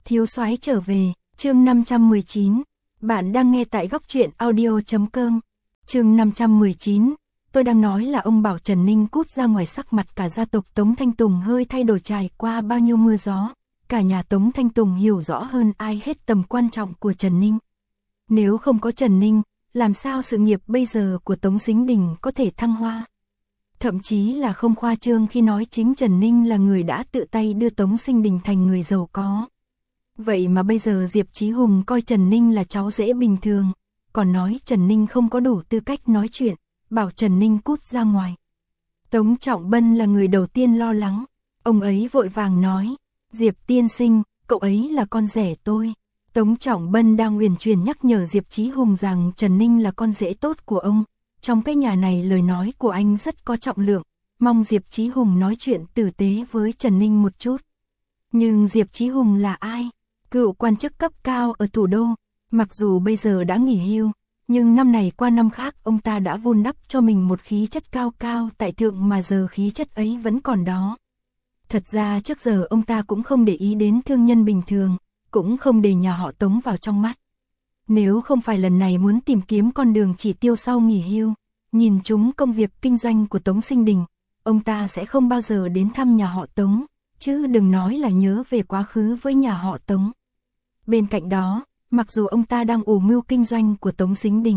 Thiếu soái trở về, chương 519. Bạn đang nghe tại góc truyện audio.com. Chương 519. Tôi đang nói là ông bảo Trần Ninh cút ra ngoài, sắc mặt cả gia tộc Tống Thanh Tùng hơi thay đổi. Trải qua bao nhiêu mưa gió, cả nhà Tống Thanh Tùng hiểu rõ hơn ai hết tầm quan trọng của Trần Ninh. Nếu không có Trần Ninh, làm sao sự nghiệp bây giờ của Tống Sính Đình có thể thăng hoa? Thậm chí là không khoa trương khi nói chính Trần Ninh là người đã tự tay đưa Tống Sính Đình thành người giàu có. Vậy mà bây giờ Diệp Chí Hùng coi Trần Ninh là cháu rể bình thường, còn nói Trần Ninh không có đủ tư cách nói chuyện, bảo Trần Ninh cút ra ngoài. Tống Trọng Bân là người đầu tiên lo lắng, ông ấy vội vàng nói, Diệp tiên sinh, cậu ấy là con rể tôi. Tống Trọng Bân đang uyển chuyển nhắc nhở Diệp Chí Hùng rằng Trần Ninh là con rể tốt của ông. Trong cái nhà này lời nói của anh rất có trọng lượng, mong Diệp Chí Hùng nói chuyện tử tế với Trần Ninh một chút. Nhưng Diệp Chí Hùng là ai? Cựu quan chức cấp cao ở thủ đô, mặc dù bây giờ đã nghỉ hưu, nhưng năm này qua năm khác ông ta đã vun đắp cho mình một khí chất cao cao tại thượng mà giờ khí chất ấy vẫn còn đó. Thật ra trước giờ ông ta cũng không để ý đến thương nhân bình thường, cũng không để nhà họ Tống vào trong mắt. Nếu không phải lần này muốn tìm kiếm con đường chỉ tiêu sau nghỉ hưu, nhìn chúng công việc kinh doanh của Tống Sính Đình, ông ta sẽ không bao giờ đến thăm nhà họ Tống, chứ đừng nói là nhớ về quá khứ với nhà họ Tống. Bên cạnh đó, mặc dù ông ta đang ủ mưu kinh doanh của Tống Sính Đình,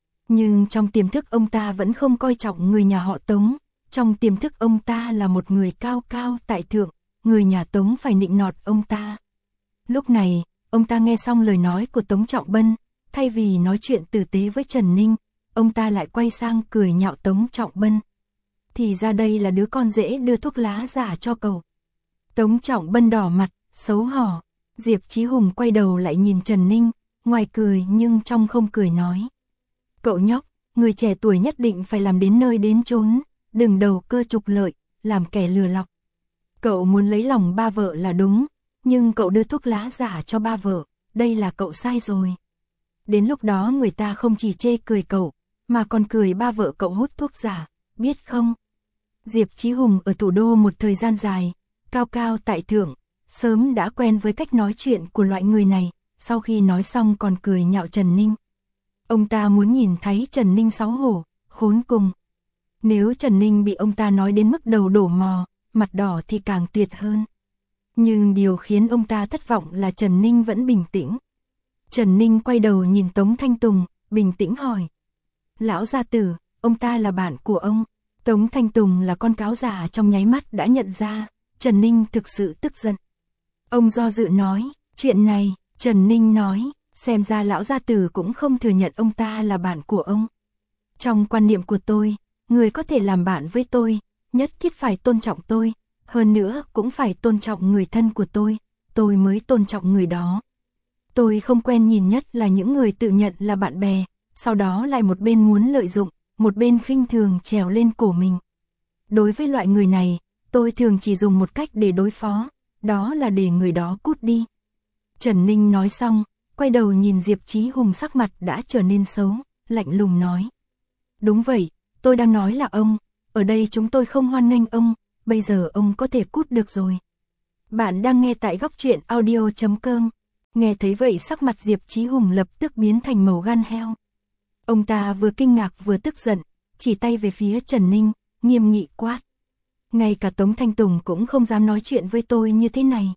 nhưng trong tiềm thức ông ta vẫn không coi trọng người nhà họ Tống. Trong tiềm thức ông ta là một người cao cao tại thượng, người nhà Tống phải nịnh nọt ông ta. Lúc này, ông ta nghe xong lời nói của Tống Trọng Bân, thay vì nói chuyện tử tế với Trần Ninh, ông ta lại quay sang cười nhạo Tống Trọng Bân. Thì ra đây là đứa con rể đưa thuốc lá giả cho cậu. Tống Trọng Bân đỏ mặt, xấu hổ. Diệp Chí Hùng quay đầu lại nhìn Trần Ninh, ngoài cười nhưng trong không cười nói. Cậu nhóc, người trẻ tuổi nhất định phải làm đến nơi đến chốn, đừng đầu cơ trục lợi, làm kẻ lừa lọc. Cậu muốn lấy lòng ba vợ là đúng, nhưng cậu đưa thuốc lá giả cho ba vợ, đây là cậu sai rồi. Đến lúc đó người ta không chỉ chê cười cậu, mà còn cười ba vợ cậu hút thuốc giả, biết không? Diệp Chí Hùng ở thủ đô một thời gian dài, cao cao tại thượng, sớm đã quen với cách nói chuyện của loại người này, sau khi nói xong còn cười nhạo Trần Ninh. Ông ta muốn nhìn thấy Trần Ninh xấu hổ, khốn cùng. Nếu Trần Ninh bị ông ta nói đến mức đầu đổ mò, mặt đỏ thì càng tuyệt hơn. Nhưng điều khiến ông ta thất vọng là Trần Ninh vẫn bình tĩnh. Trần Ninh quay đầu nhìn Tống Thanh Tùng, bình tĩnh hỏi. Lão gia tử, ông ta là bạn của ông. Tống Thanh Tùng là con cáo già trong nháy mắt đã nhận ra, Trần Ninh thực sự tức giận. Ông do dự nói, chuyện này, Trần Ninh nói, xem ra lão gia tử cũng không thừa nhận ông ta là bạn của ông. Trong quan niệm của tôi, người có thể làm bạn với tôi, nhất thiết phải tôn trọng tôi, hơn nữa cũng phải tôn trọng người thân của tôi mới tôn trọng người đó. Tôi không quen nhìn nhất là những người tự nhận là bạn bè, sau đó lại một bên muốn lợi dụng, một bên khinh thường trèo lên cổ mình. Đối với loại người này, tôi thường chỉ dùng một cách để đối phó, đó là để người đó cút đi. Trần Ninh nói xong, quay đầu nhìn Diệp Chí Hùng, sắc mặt đã trở nên xấu, lạnh lùng nói. Đúng vậy, tôi đang nói là ông, ở đây chúng tôi không hoan nghênh ông, bây giờ ông có thể cút được rồi. Bạn đang nghe tại góc truyện audio.com. Nghe thấy vậy sắc mặt Diệp Chí Hùng lập tức biến thành màu gan heo. Ông ta vừa kinh ngạc vừa tức giận, chỉ tay về phía Trần Ninh, nghiêm nghị quát. Ngay cả Tống Thanh Tùng cũng không dám nói chuyện với tôi như thế này.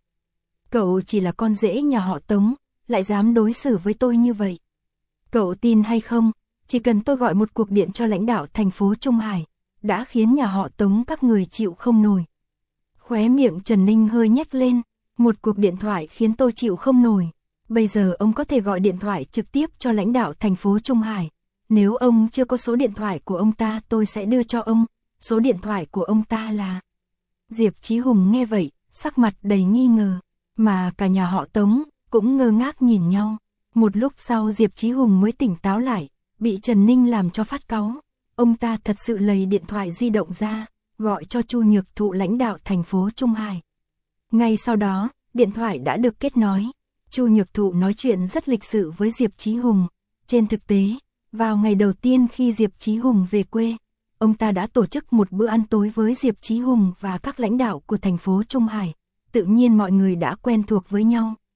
Cậu chỉ là con rể nhà họ Tống, lại dám đối xử với tôi như vậy. Cậu tin hay không, chỉ cần tôi gọi một cuộc điện cho lãnh đạo thành phố Trung Hải, đã khiến nhà họ Tống các người chịu không nổi. Khóe miệng Trần Ninh hơi nhếch lên, một cuộc điện thoại khiến tôi chịu không nổi. Bây giờ ông có thể gọi điện thoại trực tiếp cho lãnh đạo thành phố Trung Hải. Nếu ông chưa có số điện thoại của ông ta tôi sẽ đưa cho ông. Số điện thoại của ông ta là... Diệp Chí Hùng nghe vậy, sắc mặt đầy nghi ngờ, mà cả nhà họ Tống cũng ngơ ngác nhìn nhau. Một lúc sau Diệp Chí Hùng mới tỉnh táo lại, bị Trần Ninh làm cho phát cáu. Ông ta thật sự lấy điện thoại di động ra, gọi cho Chu Nhược Thụ, lãnh đạo thành phố Trung Hải. Ngay sau đó, điện thoại đã được kết nối. Chu Nhược Thụ nói chuyện rất lịch sự với Diệp Chí Hùng. Trên thực tế, vào ngày đầu tiên khi Diệp Chí Hùng về quê, ông ta đã tổ chức một bữa ăn tối với Diệp Chí Hùng và các lãnh đạo của thành phố Trung Hải. Tự nhiên mọi người đã quen thuộc với nhau.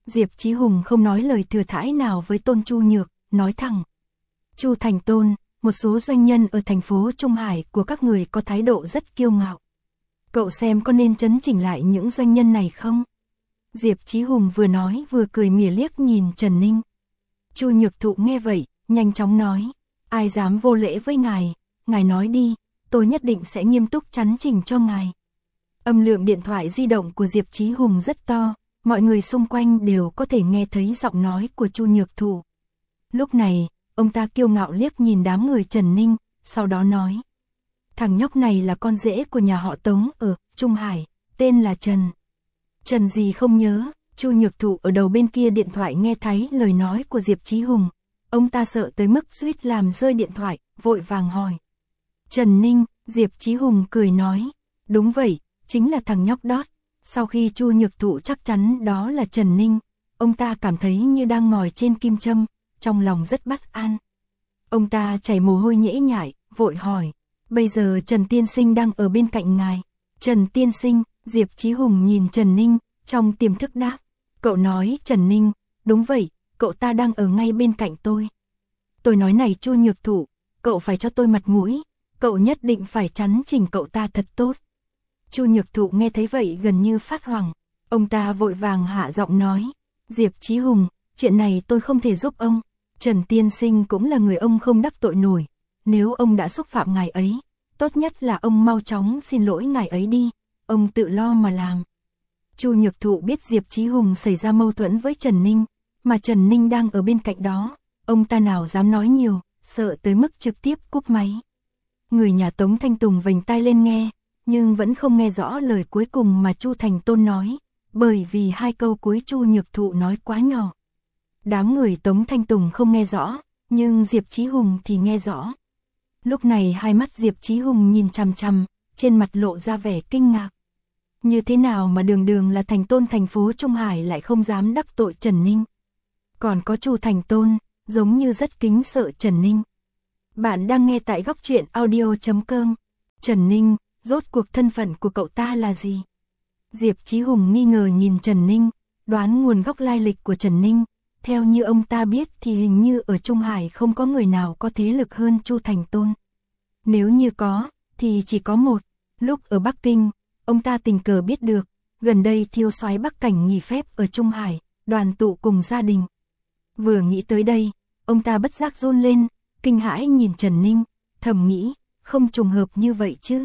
Diệp Chí Hùng không nói lời thừa thãi nào với Tôn Chu Nhược, nói thẳng. Chu Thành Tôn, một số doanh nhân ở thành phố Trung Hải của các người có thái độ rất kiêu ngạo. Cậu xem có nên chấn chỉnh lại những doanh nhân này không? Diệp Chí Hùng vừa nói vừa cười mỉa liếc nhìn Trần Ninh. Chu Nhược Thụ nghe vậy, nhanh chóng nói. Ai dám vô lễ với ngài nói đi, tôi nhất định sẽ nghiêm túc chấn chỉnh cho ngài. Âm lượng điện thoại di động của Diệp Chí Hùng rất to, mọi người xung quanh đều có thể nghe thấy giọng nói của Chu Nhược Thụ. Lúc này, ông ta kiêu ngạo liếc nhìn đám người Trần Ninh, sau đó nói. Thằng nhóc này là con rể của nhà họ Tống ở Trung Hải, tên là Trần. Trần gì không nhớ, Chu Nhược Thụ ở đầu bên kia điện thoại nghe thấy lời nói của Diệp Chí Hùng. Ông ta sợ tới mức suýt làm rơi điện thoại, vội vàng hỏi. Trần Ninh, Diệp Chí Hùng cười nói. Đúng vậy, chính là thằng nhóc đó. Sau khi Chu Nhược Thụ chắc chắn đó là Trần Ninh, ông ta cảm thấy như đang ngồi trên kim châm, trong lòng rất bất an. Ông ta chảy mồ hôi nhễ nhại, vội hỏi. Bây giờ Trần Tiên Sinh đang ở bên cạnh ngài. Trần Tiên Sinh, Diệp Chí Hùng nhìn Trần Ninh, trong tiềm thức đáp. Cậu nói Trần Ninh, đúng vậy, cậu ta đang ở ngay bên cạnh tôi. Tôi nói này Chu Nhược Thụ, cậu phải cho tôi mặt mũi, cậu nhất định phải chấn chỉnh cậu ta thật tốt. Chu Nhược Thụ nghe thấy vậy gần như phát hoảng, ông ta vội vàng hạ giọng nói. Diệp Chí Hùng, chuyện này tôi không thể giúp ông, Trần Tiên Sinh cũng là người ông không đắc tội nổi. Nếu ông đã xúc phạm ngài ấy, tốt nhất là ông mau chóng xin lỗi ngài ấy đi, ông tự lo mà làm. Chu Nhược Thụ biết Diệp Chí Hùng xảy ra mâu thuẫn với Trần Ninh, mà Trần Ninh đang ở bên cạnh đó, ông ta nào dám nói nhiều, sợ tới mức trực tiếp cúp máy. Người nhà Tống Thanh Tùng vành tai lên nghe, nhưng vẫn không nghe rõ lời cuối cùng mà Chu Thành Tôn nói, bởi vì hai câu cuối Chu Nhược Thụ nói quá nhỏ. Đám người Tống Thanh Tùng không nghe rõ, nhưng Diệp Chí Hùng thì nghe rõ. Lúc này hai mắt Diệp Chí Hùng nhìn chằm chằm, trên mặt lộ ra vẻ kinh ngạc. Như thế nào mà đường đường là thành tôn thành phố Trung Hải lại không dám đắc tội Trần Ninh. Còn có Chu Thành Tôn, giống như rất kính sợ Trần Ninh. Bạn đang nghe tại góc truyện audio.com. Trần Ninh, rốt cuộc thân phận của cậu ta là gì? Diệp Chí Hùng nghi ngờ nhìn Trần Ninh, đoán nguồn gốc lai lịch của Trần Ninh. Theo như ông ta biết thì hình như ở Trung Hải không có người nào có thế lực hơn Chu Thành Tôn. Nếu như có, thì chỉ có một. Lúc ở Bắc Kinh, ông ta tình cờ biết được, gần đây Thiêu soái Bắc Cảnh nghỉ phép ở Trung Hải, đoàn tụ cùng gia đình. Vừa nghĩ tới đây, ông ta bất giác run lên, kinh hãi nhìn Trần Ninh, thầm nghĩ, không trùng hợp như vậy chứ.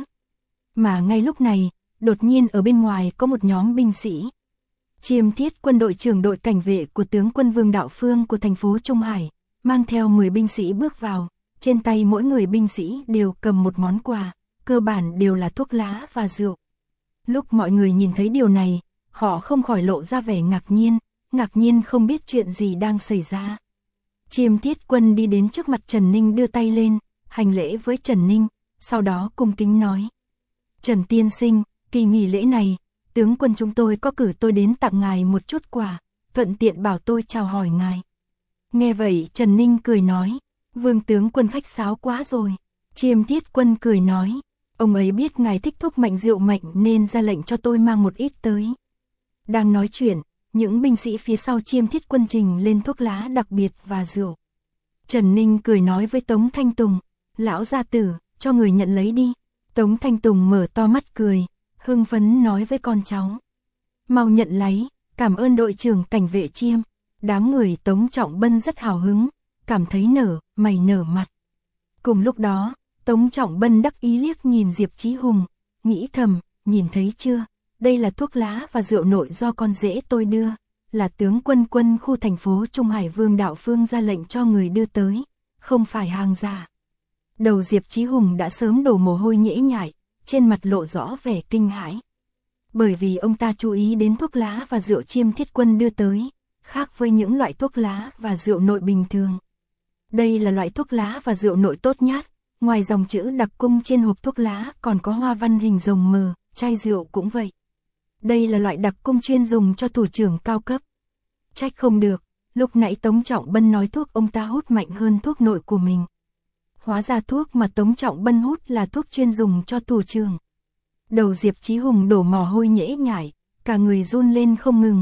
Mà ngay lúc này, đột nhiên ở bên ngoài có một nhóm binh sĩ. Chiêm Thiết Quân đội trưởng đội cảnh vệ của tướng quân Vương Đạo Phương của thành phố Trung Hải, mang theo 10 binh sĩ bước vào, trên tay mỗi người binh sĩ đều cầm một món quà, cơ bản đều là thuốc lá và rượu. Lúc mọi người nhìn thấy điều này, họ không khỏi lộ ra vẻ ngạc nhiên không biết chuyện gì đang xảy ra. Chiêm Thiết Quân đi đến trước mặt Trần Ninh đưa tay lên, hành lễ với Trần Ninh, sau đó cung kính nói. Trần Tiên Sinh, kỳ nghỉ lễ này, tướng quân chúng tôi có cử tôi đến tặng ngài một chút quà, thuận tiện bảo tôi chào hỏi ngài. Nghe vậy Trần Ninh cười nói, Vương tướng quân khách sáo quá rồi. Chiêm Thiết Quân cười nói, ông ấy biết ngài thích thuốc mạnh rượu mạnh nên ra lệnh cho tôi mang một ít tới. Đang nói chuyện, những binh sĩ phía sau Chiêm Thiết Quân trình lên thuốc lá đặc biệt và rượu. Trần Ninh cười nói với Tống Thanh Tùng, lão gia tử, cho người nhận lấy đi. Tống Thanh Tùng mở to mắt cười, hưng phấn nói với con cháu. Mau nhận lấy, cảm ơn đội trưởng cảnh vệ Chiêm. Đám người Tống Trọng Bân rất hào hứng, cảm thấy nở mặt. Cùng lúc đó, Tống Trọng Bân đắc ý liếc nhìn Diệp Chí Hùng, nghĩ thầm, nhìn thấy chưa, đây là thuốc lá và rượu nội do con rể tôi đưa, là tướng quân khu thành phố Trung Hải Vương Đạo Phương ra lệnh cho người đưa tới, không phải hàng giả. Đầu Diệp Chí Hùng đã sớm đổ mồ hôi nhễ nhại, trên mặt lộ rõ vẻ kinh hãi. Bởi vì ông ta chú ý đến thuốc lá và rượu Chiêm Thiết Quân đưa tới, khác với những loại thuốc lá và rượu nội bình thường. Đây là loại thuốc lá và rượu nội tốt nhất, ngoài dòng chữ đặc cung trên hộp thuốc lá còn có hoa văn hình rồng mờ, chai rượu cũng vậy. Đây là loại đặc cung chuyên dùng cho thủ trưởng cao cấp. Trách không được, lúc nãy Tống Trọng Bân nói thuốc ông ta hút mạnh hơn thuốc nội của mình. Hóa ra thuốc mà Tống Trọng Bân hút là thuốc chuyên dùng cho thủ trưởng. Đầu Diệp Chí Hùng đổ mồ hôi nhễ nhại, cả người run lên không ngừng,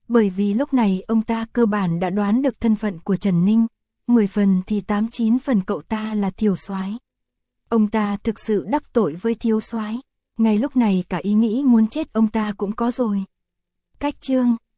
Bởi vì lúc này ông ta cơ bản đã đoán được thân phận của Trần Ninh, 10 phần thì 8-9 phần cậu ta là Thiều soái. Ông ta thực sự đắc tội với Thiếu soái. Ngay lúc này cả ý nghĩ muốn chết ông ta cũng có rồi. Cách chương